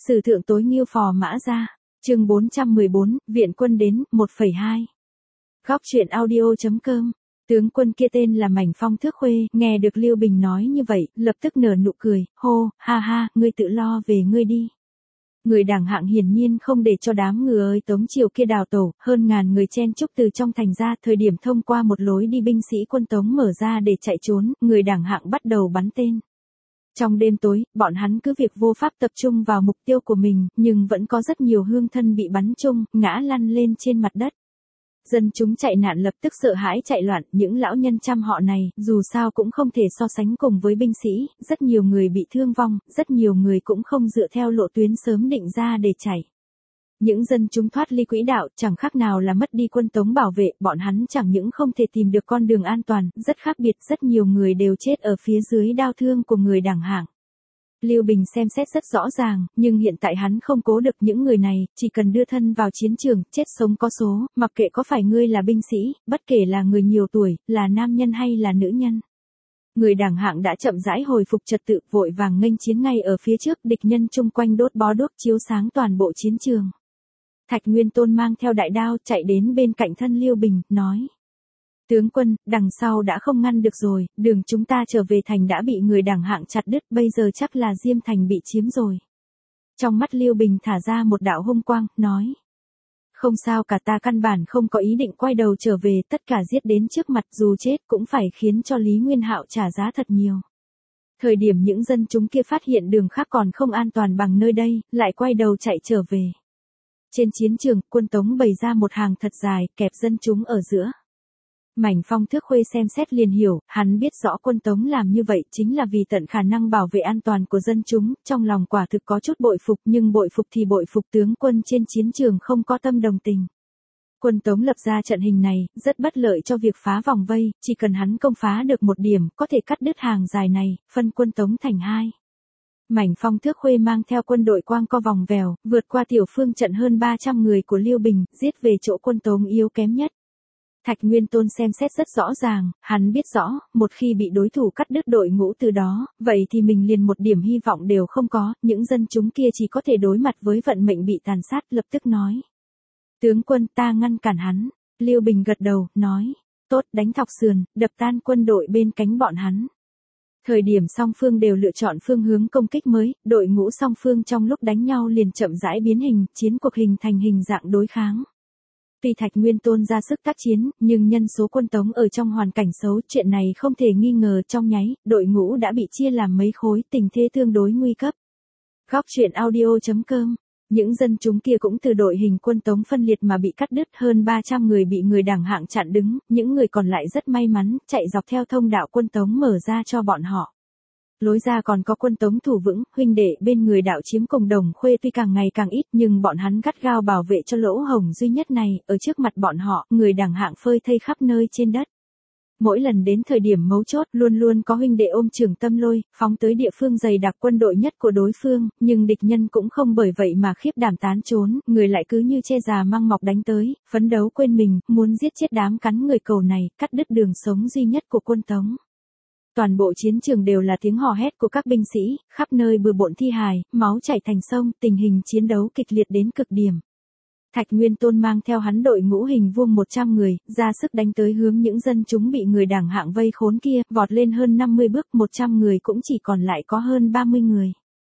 Sử thượng tối Ngưu Phò Mã Gia, chương 414, viện quân đến, 1,2. Góc truyện audio.com. Tướng quân kia tên là Mảnh Phong Thước Khuê, nghe được Lưu Bình nói như vậy, lập tức nở nụ cười, hô, ha ha, ngươi tự lo về ngươi đi. Người đảng hạng hiển nhiên không để cho đám người ơi Tống Triều kia đào tổ, hơn ngàn người chen chúc từ trong thành ra, thời điểm thông qua một lối đi binh sĩ quân Tống mở ra để chạy trốn, người đảng hạng bắt đầu bắn tên. Trong đêm tối, bọn hắn cứ việc vô pháp tập trung vào mục tiêu của mình, nhưng vẫn có rất nhiều hương thân bị bắn chung, ngã lăn lên trên mặt đất. Dân chúng chạy nạn lập tức sợ hãi chạy loạn, những lão nhân trăm họ này, dù sao cũng không thể so sánh cùng với binh sĩ, rất nhiều người bị thương vong, rất nhiều người cũng không dựa theo lộ tuyến sớm định ra để chạy. Những dân chúng thoát ly quỹ đạo, chẳng khác nào là mất đi quân Tống bảo vệ, bọn hắn chẳng những không thể tìm được con đường an toàn, rất khác biệt, rất nhiều người đều chết ở phía dưới đao thương của người đảng hạng. Lưu Bình xem xét rất rõ ràng, nhưng hiện tại hắn không cố được những người này, chỉ cần đưa thân vào chiến trường, chết sống có số, mặc kệ có phải ngươi là binh sĩ, bất kể là người nhiều tuổi, là nam nhân hay là nữ nhân. Người đảng hạng đã chậm rãi hồi phục trật tự, vội vàng nghênh chiến ngay ở phía trước, địch nhân chung quanh đốt bó đuốc chiếu sáng toàn bộ chiến trường. Thạch Nguyên Tôn mang theo đại đao chạy đến bên cạnh thân Lưu Bình, nói. Tướng quân, đằng sau đã không ngăn được rồi, đường chúng ta trở về thành đã bị người đảng hạng chặt đứt, bây giờ chắc là Diêm Thành bị chiếm rồi. Trong mắt Lưu Bình thả ra một đạo hung quang, nói. Không sao cả, ta căn bản không có ý định quay đầu trở về, tất cả giết đến trước mặt, dù chết cũng phải khiến cho Lý Nguyên Hạo trả giá thật nhiều. Thời điểm những dân chúng kia phát hiện đường khác còn không an toàn bằng nơi đây, lại quay đầu chạy trở về. Trên chiến trường, quân Tống bày ra một hàng thật dài, kẹp dân chúng ở giữa. Mảnh Phong Thước Khuê xem xét liền hiểu, hắn biết rõ quân Tống làm như vậy chính là vì tận khả năng bảo vệ an toàn của dân chúng, trong lòng quả thực có chút bội phục, nhưng bội phục thì bội phục tướng quân trên chiến trường không có tâm đồng tình. Quân Tống lập ra trận hình này, rất bất lợi cho việc phá vòng vây, chỉ cần hắn công phá được một điểm, có thể cắt đứt hàng dài này, phân quân Tống thành hai. Mảnh Phong Thước Khuê mang theo quân đội quang co vòng vèo, vượt qua tiểu phương trận hơn 300 người của Lưu Bình, giết về chỗ quân Tống yếu kém nhất. Thạch Nguyên Tôn xem xét rất rõ ràng, hắn biết rõ, một khi bị đối thủ cắt đứt đội ngũ từ đó, vậy thì mình liền một điểm hy vọng đều không có, những dân chúng kia chỉ có thể đối mặt với vận mệnh bị tàn sát, lập tức nói. Tướng quân, ta ngăn cản hắn. Lưu Bình gật đầu, nói. Tốt, đánh thọc sườn, đập tan quân đội bên cánh bọn hắn. Thời điểm song phương đều lựa chọn phương hướng công kích mới, đội ngũ song phương trong lúc đánh nhau liền chậm rãi biến hình, chiến cuộc hình thành hình dạng đối kháng. Tuy Thạch Nguyên Tôn ra sức tác chiến, nhưng nhân số quân Tống ở trong hoàn cảnh xấu, chuyện này không thể nghi ngờ, trong nháy, đội ngũ đã bị chia làm mấy khối, tình thế tương đối nguy cấp. Góc truyện audio.com. Những dân chúng kia cũng từ đội hình quân Tống phân liệt mà bị cắt đứt, hơn 300 người bị người đảng hạng chặn đứng, những người còn lại rất may mắn, chạy dọc theo thông đạo quân Tống mở ra cho bọn họ. Lối ra còn có quân Tống thủ vững, huynh đệ bên người đạo chiếm cùng Đồng Khuê tuy càng ngày càng ít nhưng bọn hắn gắt gao bảo vệ cho lỗ hổng duy nhất này, ở trước mặt bọn họ, người đảng hạng phơi thây khắp nơi trên đất. Mỗi lần đến thời điểm mấu chốt luôn luôn có huynh đệ ôm Trường Tâm Lôi, phóng tới địa phương dày đặc quân đội nhất của đối phương, nhưng địch nhân cũng không bởi vậy mà khiếp đảm tán trốn, người lại cứ như che già mang mọc đánh tới, phấn đấu quên mình, muốn giết chết đám cắn người cầu này, cắt đứt đường sống duy nhất của quân Tống. Toàn bộ chiến trường đều là tiếng hò hét của các binh sĩ, khắp nơi bừa bộn thi hài, máu chảy thành sông, tình hình chiến đấu kịch liệt đến cực điểm. Thạch Nguyên Tôn mang theo hắn đội ngũ hình vuông 100 người, ra sức đánh tới hướng những dân chúng bị người đảng hạng vây khốn kia, vọt lên hơn 50 bước, 100 người cũng chỉ còn lại có hơn 30 người.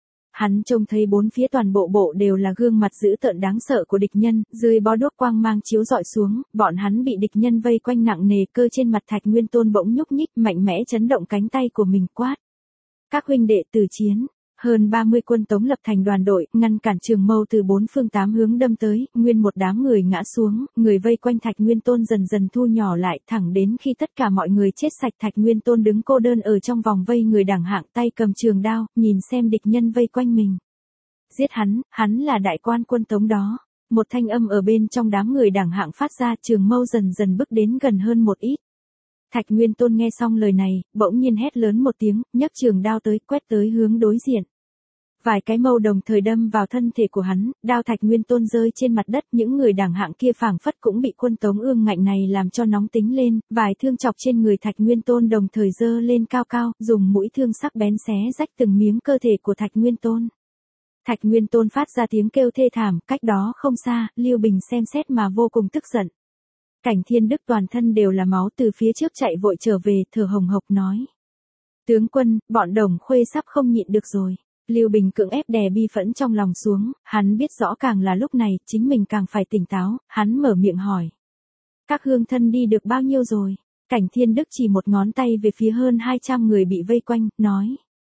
Hắn trông thấy bốn phía toàn bộ đều là gương mặt dữ tợn đáng sợ của địch nhân, dưới bó đuốc quang mang chiếu rọi xuống, bọn hắn bị địch nhân vây quanh nặng nề, cơ trên mặt Thạch Nguyên Tôn bỗng nhúc nhích, mạnh mẽ chấn động cánh tay của mình, quát. Các huynh đệ từ chiến. Hơn 30 quân Tống lập thành đoàn đội, ngăn cản trường mâu từ bốn phương tám hướng đâm tới, nguyên một đám người ngã xuống, người vây quanh Thạch Nguyên Tôn dần dần thu nhỏ lại, thẳng đến khi tất cả mọi người chết sạch, Thạch Nguyên Tôn đứng cô đơn ở trong vòng vây người đảng hạng, tay cầm trường đao, nhìn xem địch nhân vây quanh mình. Giết hắn là đại quan quân Tống đó. Một thanh âm ở bên trong đám người đảng hạng phát ra, trường mâu dần dần bước đến gần hơn một ít. Thạch Nguyên Tôn nghe xong lời này, bỗng nhiên hét lớn một tiếng, nhấc trường đao tới, quét tới hướng đối diện. Vài cái mâu đồng thời đâm vào thân thể của hắn, đao Thạch Nguyên Tôn rơi trên mặt đất, những người đảng hạng kia phảng phất cũng bị quân Tống ương ngạnh này làm cho nóng tính lên, vài thương chọc trên người Thạch Nguyên Tôn đồng thời giơ lên cao cao, dùng mũi thương sắc bén xé rách từng miếng cơ thể của Thạch Nguyên Tôn. Thạch Nguyên Tôn phát ra tiếng kêu thê thảm, cách đó không xa, Lưu Bình xem xét mà vô cùng tức giận. Cảnh Thiên Đức toàn thân đều là máu từ phía trước chạy vội trở về, thở hồng hộc nói. Tướng quân, bọn Đồng Khuê sắp không nhịn được rồi. Lưu Bình cưỡng ép đè bi phẫn trong lòng xuống, hắn biết rõ càng là lúc này, chính mình càng phải tỉnh táo, hắn mở miệng hỏi. Các hương thân đi được bao nhiêu rồi? Cảnh Thiên Đức chỉ một ngón tay về phía hơn 200 người bị vây quanh, nói.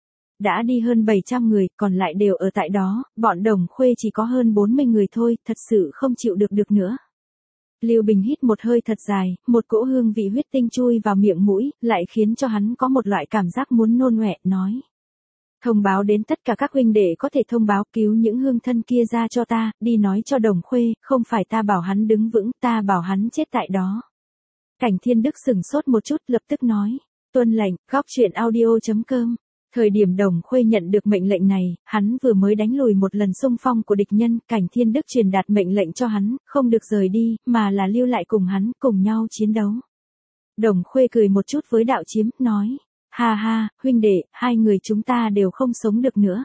Đã đi hơn 700 người, còn lại đều ở tại đó, bọn Đồng Khuê chỉ có hơn 40 người thôi, thật sự không chịu được nữa. Lưu Bình hít một hơi thật dài, một cỗ hương vị huyết tinh chui vào miệng mũi, lại khiến cho hắn có một loại cảm giác muốn nôn ọe, nói. Thông báo đến tất cả các huynh đệ có thể thông báo cứu những hương thân kia ra cho ta, đi nói cho Đồng Khuê, không phải ta bảo hắn đứng vững, ta bảo hắn chết tại đó. Cảnh Thiên Đức sửng sốt một chút, lập tức nói. Tuân lệnh, góc truyện audio.com. Thời điểm Đồng Khuê nhận được mệnh lệnh này, hắn vừa mới đánh lùi một lần xung phong của địch nhân, Cảnh Thiên Đức truyền đạt mệnh lệnh cho hắn, không được rời đi, mà là lưu lại cùng hắn, cùng nhau chiến đấu. Đồng Khuê cười một chút với Đạo Chiếm, nói. Ha ha, huynh đệ, hai người chúng ta đều không sống được nữa.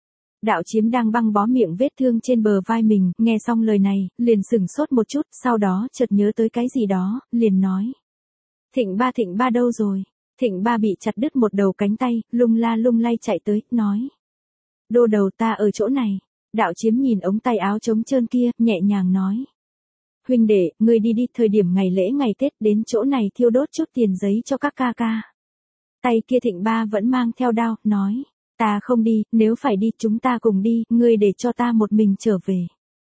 Đạo Chiếm đang băng bó miệng vết thương trên bờ vai mình, nghe xong lời này, liền sửng sốt một chút, sau đó chợt nhớ tới cái gì đó, liền nói. Thịnh ba đâu rồi? Thịnh ba bị chặt đứt một đầu cánh tay, lung lay chạy tới, nói. Đô đầu ta ở chỗ này. Đạo Chiếm nhìn ống tay áo trống trơn kia, nhẹ nhàng nói. Huynh đệ, ngươi đi thời điểm ngày lễ ngày Tết đến chỗ này thiêu đốt chút tiền giấy cho các ca ca. Tay kia Thịnh ba vẫn mang theo đao, nói. Ta không đi, nếu phải đi chúng ta cùng đi, ngươi để cho ta một mình trở về.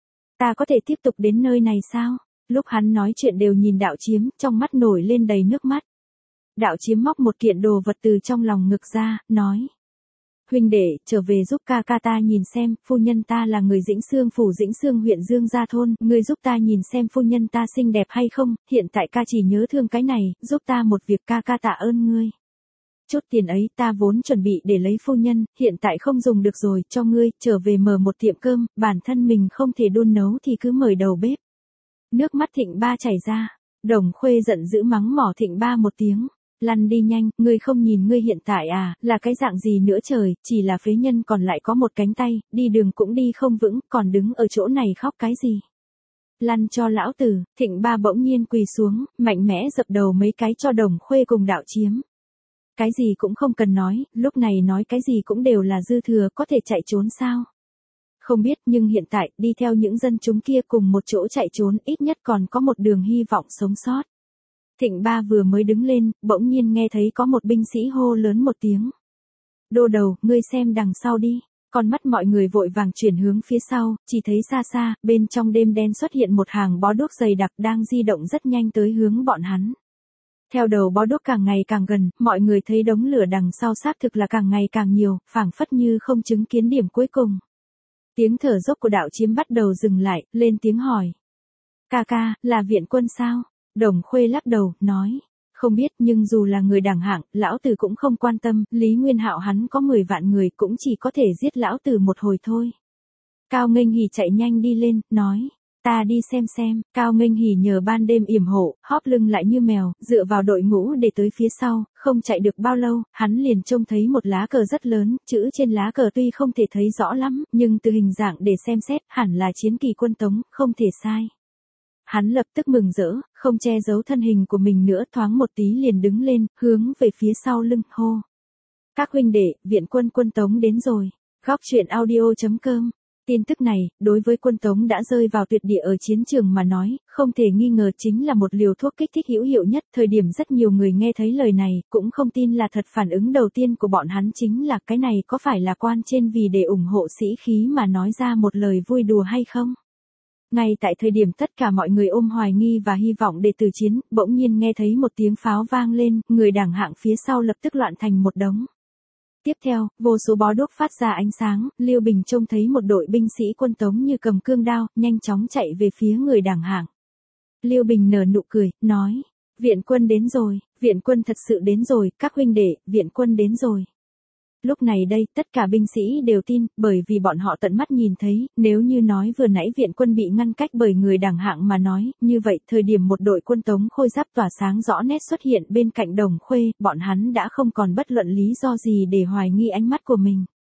Ta có thể tiếp tục đến nơi này sao? Lúc hắn nói chuyện đều nhìn Đạo Chiếm, trong mắt nổi lên đầy nước mắt. Đạo Chiếm móc một kiện đồ vật từ trong lòng ngực ra, nói. Huynh đệ, trở về giúp ca ca ta nhìn xem, phu nhân ta là người Dĩnh Xương phủ Dĩnh Xương huyện Dương Gia thôn, ngươi giúp ta nhìn xem phu nhân ta xinh đẹp hay không, hiện tại ca chỉ nhớ thương cái này, giúp ta một việc ca ca tạ ơn ngươi. Chút tiền ấy ta vốn chuẩn bị để lấy phu nhân, hiện tại không dùng được rồi, cho ngươi, trở về mở một tiệm cơm, bản thân mình không thể đun nấu thì cứ mời đầu bếp. Nước mắt Thịnh ba chảy ra, Đồng Khuê giận dữ mắng mỏ Thịnh ba một tiếng. Lăn đi nhanh, ngươi không nhìn ngươi hiện tại à, là cái dạng gì nữa trời, chỉ là phế nhân còn lại có một cánh tay, đi đường cũng đi không vững, còn đứng ở chỗ này khóc cái gì. Lăn cho lão tử, Thịnh ba bỗng nhiên quỳ xuống, mạnh mẽ dập đầu mấy cái cho Đồng Khuê cùng Đạo Chiếm. Cái gì cũng không cần nói, lúc này nói cái gì cũng đều là dư thừa, có thể chạy trốn sao? Không biết, nhưng hiện tại, đi theo những dân chúng kia cùng một chỗ chạy trốn, ít nhất còn có một đường hy vọng sống sót. Thịnh ba vừa mới đứng lên, bỗng nhiên nghe thấy có một binh sĩ hô lớn một tiếng. Đô đầu, ngươi xem đằng sau đi. Con mắt mọi người vội vàng chuyển hướng phía sau, chỉ thấy xa xa, bên trong đêm đen xuất hiện một hàng bó đuốc dày đặc đang di động rất nhanh tới hướng bọn hắn. Theo đầu bó đuốc càng ngày càng gần, mọi người thấy đống lửa đằng sau xác thực là càng ngày càng nhiều, phảng phất như không chứng kiến điểm cuối cùng. Tiếng thở dốc của Đạo Chiếm bắt đầu dừng lại, lên tiếng hỏi. Ca ca, là viện quân sao? Đồng Khuê lắc đầu, nói. Không biết, nhưng dù là người đẳng hạng, lão tử cũng không quan tâm, Lý Nguyên Hạo hắn có 10 vạn người cũng chỉ có thể giết lão tử một hồi thôi. Cao Nghênh Hỉ chạy nhanh đi lên, nói. Ta đi xem. Cao Nghênh Hỉ nhờ ban đêm yểm hộ, hóp lưng lại như mèo, dựa vào đội ngũ để tới phía sau, không chạy được bao lâu, hắn liền trông thấy một lá cờ rất lớn, chữ trên lá cờ tuy không thể thấy rõ lắm, nhưng từ hình dạng để xem xét, hẳn là chiến kỳ quân Tống, không thể sai. Hắn lập tức mừng rỡ, không che giấu thân hình của mình nữa, thoáng một tí liền đứng lên, hướng về phía sau lưng, hô. Các huynh đệ, viện quân Tống đến rồi. Góc truyện audio.com. Tin tức này, đối với quân Tống đã rơi vào tuyệt địa ở chiến trường mà nói, không thể nghi ngờ chính là một liều thuốc kích thích hữu hiệu nhất. Thời điểm rất nhiều người nghe thấy lời này, cũng không tin là thật, phản ứng đầu tiên của bọn hắn chính là cái này có phải là quan trên vì để ủng hộ sĩ khí mà nói ra một lời vui đùa hay không? Ngay tại thời điểm tất cả mọi người ôm hoài nghi và hy vọng để từ chiến, bỗng nhiên nghe thấy một tiếng pháo vang lên, người đảng hạng phía sau lập tức loạn thành một đống. Tiếp theo, vô số bó đuốc phát ra ánh sáng, Lưu Bình trông thấy một đội binh sĩ quân Tống như cầm cương đao, nhanh chóng chạy về phía người đảng hạng. Lưu Bình nở nụ cười, nói, viện quân đến rồi, viện quân thật sự đến rồi, các huynh đệ, viện quân đến rồi. Lúc này đây, tất cả binh sĩ đều tin, bởi vì bọn họ tận mắt nhìn thấy, nếu như nói vừa nãy viện quân bị ngăn cách bởi người đảng hạng mà nói, như vậy, thời điểm một đội quân Tống khôi giáp tỏa sáng rõ nét xuất hiện bên cạnh Đồng Khuê, bọn hắn đã không còn bất luận lý do gì để hoài nghi ánh mắt của mình.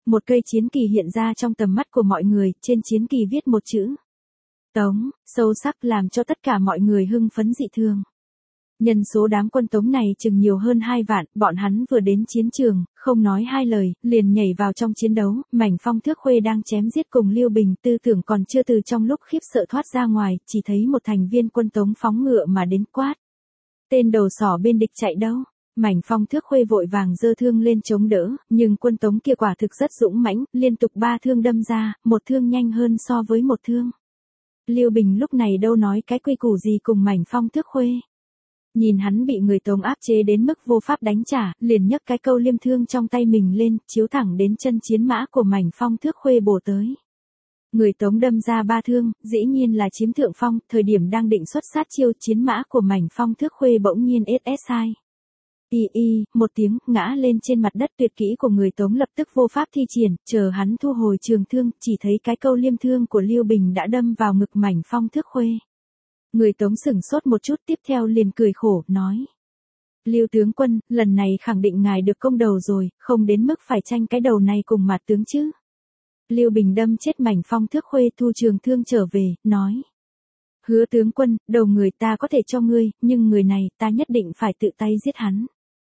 Một cây chiến kỳ hiện ra trong tầm mắt của mọi người, trên chiến kỳ viết một chữ Tống, sâu sắc làm cho tất cả mọi người hưng phấn dị thường. Nhân số đám quân Tống này chừng nhiều hơn 2 vạn, bọn hắn vừa đến chiến trường, không nói hai lời, liền nhảy vào trong chiến đấu, Mảnh Phong Thước Khuê đang chém giết cùng Lưu Bình, tư tưởng còn chưa từ trong lúc khiếp sợ thoát ra ngoài, chỉ thấy một thành viên quân Tống phóng ngựa mà đến quát. Tên đầu sỏ bên địch chạy đâu? Mảnh Phong Thước Khuê vội vàng giơ thương lên chống đỡ, nhưng quân Tống kia quả thực rất dũng mãnh, liên tục 3 thương đâm ra, một thương nhanh hơn so với một thương. Lưu Bình lúc này đâu nói cái quy củ gì cùng Mảnh Phong Thước Khuê. Nhìn hắn bị người Tống áp chế đến mức vô pháp đánh trả, liền nhấc cái câu liêm thương trong tay mình lên, chiếu thẳng đến chân chiến mã của Mảnh Phong Thước Khuê bổ tới. Người Tống đâm ra 3 thương, dĩ nhiên là chiếm thượng phong, thời điểm đang định xuất sát chiêu, chiến mã của Mảnh Phong Thước Khuê bỗng nhiên SSI. Một tiếng, ngã lên trên mặt đất, tuyệt kỹ của người Tống lập tức vô pháp thi triển, chờ hắn thu hồi trường thương, chỉ thấy cái câu liêm thương của Lưu Bình đã đâm vào ngực Mảnh Phong Thước Khuê. Người Tống sửng sốt một chút, tiếp theo liền cười khổ, nói. Lưu tướng quân, lần này khẳng định ngài được công đầu rồi, không đến mức phải tranh cái đầu này cùng mặt tướng chứ. Lưu Bình đâm chết Mảnh Phong Thước Khuê, thu trường thương trở về, nói. Hứa tướng quân, đầu người ta có thể cho ngươi, nhưng người này ta nhất định phải tự tay giết hắn.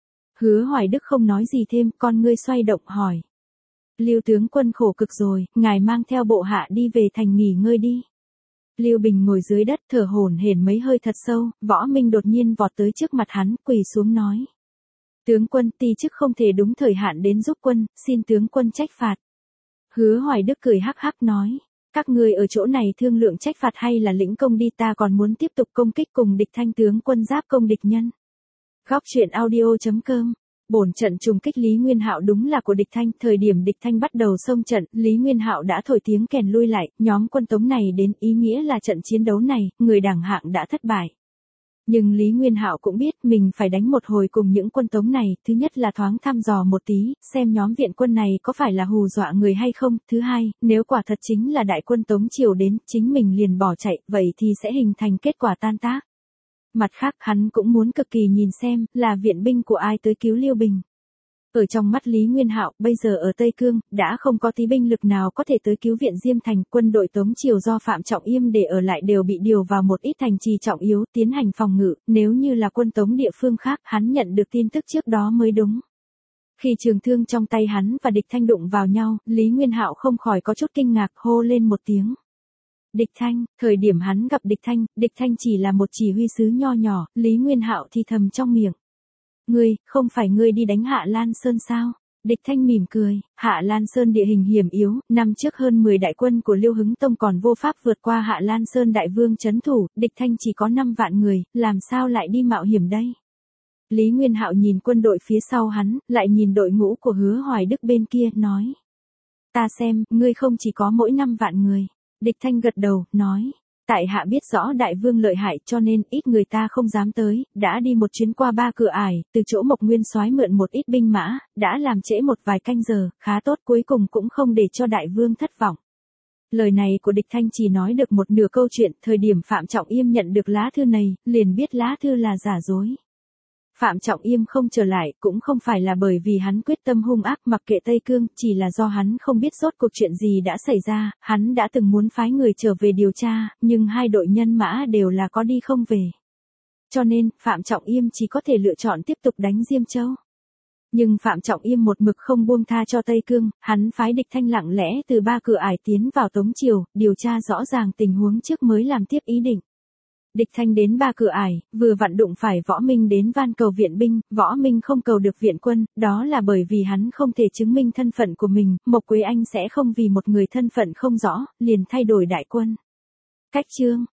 Hứa Hoài Đức không nói gì thêm, con ngươi xoay động hỏi. Lưu tướng quân khổ cực rồi, ngài mang theo bộ hạ đi về thành nghỉ ngơi đi. Lưu Bình ngồi dưới đất thở hổn hển mấy hơi thật sâu, Võ Minh đột nhiên vọt tới trước mặt hắn, quỳ xuống nói. Tướng quân, ti chức không thể đúng thời hạn đến giúp quân, xin tướng quân trách phạt. Hứa Hoài Đức cười hắc hắc nói. Các ngươi ở chỗ này thương lượng trách phạt hay là lĩnh công đi, ta còn muốn tiếp tục công kích cùng địch thanh tướng quân giáp công địch nhân. Góc truyện audio.com. Bổn trận trùng kích Lý Nguyên Hạo đúng là của địch thanh, thời điểm địch thanh bắt đầu xông trận, Lý Nguyên Hạo đã thổi tiếng kèn lui lại, nhóm quân Tống này đến, ý nghĩa là trận chiến đấu này, người đẳng hạng đã thất bại. Nhưng Lý Nguyên Hạo cũng biết mình phải đánh một hồi cùng những quân Tống này, thứ nhất là thoáng thăm dò một tí, xem nhóm viện quân này có phải là hù dọa người hay không, thứ hai, nếu quả thật chính là đại quân Tống triều đến, chính mình liền bỏ chạy, vậy thì sẽ hình thành kết quả tan tác. Mặt khác hắn cũng muốn cực kỳ nhìn xem là viện binh của ai tới cứu Lưu Bình. Ở trong mắt Lý Nguyên Hạo, bây giờ ở Tây Cương, đã không có tí binh lực nào có thể tới cứu viện Diêm Thành, quân đội Tống triều do Phạm Trọng Yêm để ở lại đều bị điều vào một ít thành trì trọng yếu, tiến hành phòng ngự, nếu như là quân Tống địa phương khác, hắn nhận được tin tức trước đó mới đúng. Khi trường thương trong tay hắn và địch thanh đụng vào nhau, Lý Nguyên Hạo không khỏi có chút kinh ngạc, hô lên một tiếng. Địch thanh, thời điểm hắn gặp địch thanh chỉ là một chỉ huy sứ nho nhỏ, Lý Nguyên Hạo thì thầm trong miệng. Ngươi, không phải ngươi đi đánh Hạ Lan Sơn sao? Địch thanh mỉm cười, Hạ Lan Sơn địa hình hiểm yếu, năm trước hơn 10 đại quân của Liêu Hứng Tông còn vô pháp vượt qua Hạ Lan Sơn đại vương trấn thủ, địch thanh chỉ có 5 vạn người, làm sao lại đi mạo hiểm đây? Lý Nguyên Hạo nhìn quân đội phía sau hắn, lại nhìn đội ngũ của Hứa Hoài Đức bên kia, nói. Ta xem, ngươi không chỉ có mỗi 5 vạn người. Địch thanh gật đầu, nói. Tại hạ biết rõ đại vương lợi hại cho nên ít người ta không dám tới, đã đi một chuyến qua 3 cửa ải, từ chỗ Mộc Nguyên soái mượn một ít binh mã, đã làm trễ một vài canh giờ, khá tốt, cuối cùng cũng không để cho đại vương thất vọng. Lời này của địch thanh chỉ nói được một nửa câu chuyện, thời điểm Phạm Trọng Yêm nhận được lá thư này, liền biết lá thư là giả dối. Phạm Trọng Yêm không trở lại cũng không phải là bởi vì hắn quyết tâm hung ác mặc kệ Tây Cương, chỉ là do hắn không biết rốt cuộc chuyện gì đã xảy ra, hắn đã từng muốn phái người trở về điều tra, nhưng hai đội nhân mã đều là có đi không về. Cho nên, Phạm Trọng Yêm chỉ có thể lựa chọn tiếp tục đánh Diêm Châu. Nhưng Phạm Trọng Yêm một mực không buông tha cho Tây Cương, hắn phái địch thanh lặng lẽ từ 3 cửa ải tiến vào Tống triều, điều tra rõ ràng tình huống trước mới làm tiếp ý định. Địch thanh đến 3 cửa ải, vừa vặn đụng phải Võ Minh đến van cầu viện binh, Võ Minh không cầu được viện quân, đó là bởi vì hắn không thể chứng minh thân phận của mình, Mộc Quế Anh sẽ không vì một người thân phận không rõ, liền thay đổi đại quân. Cách chương.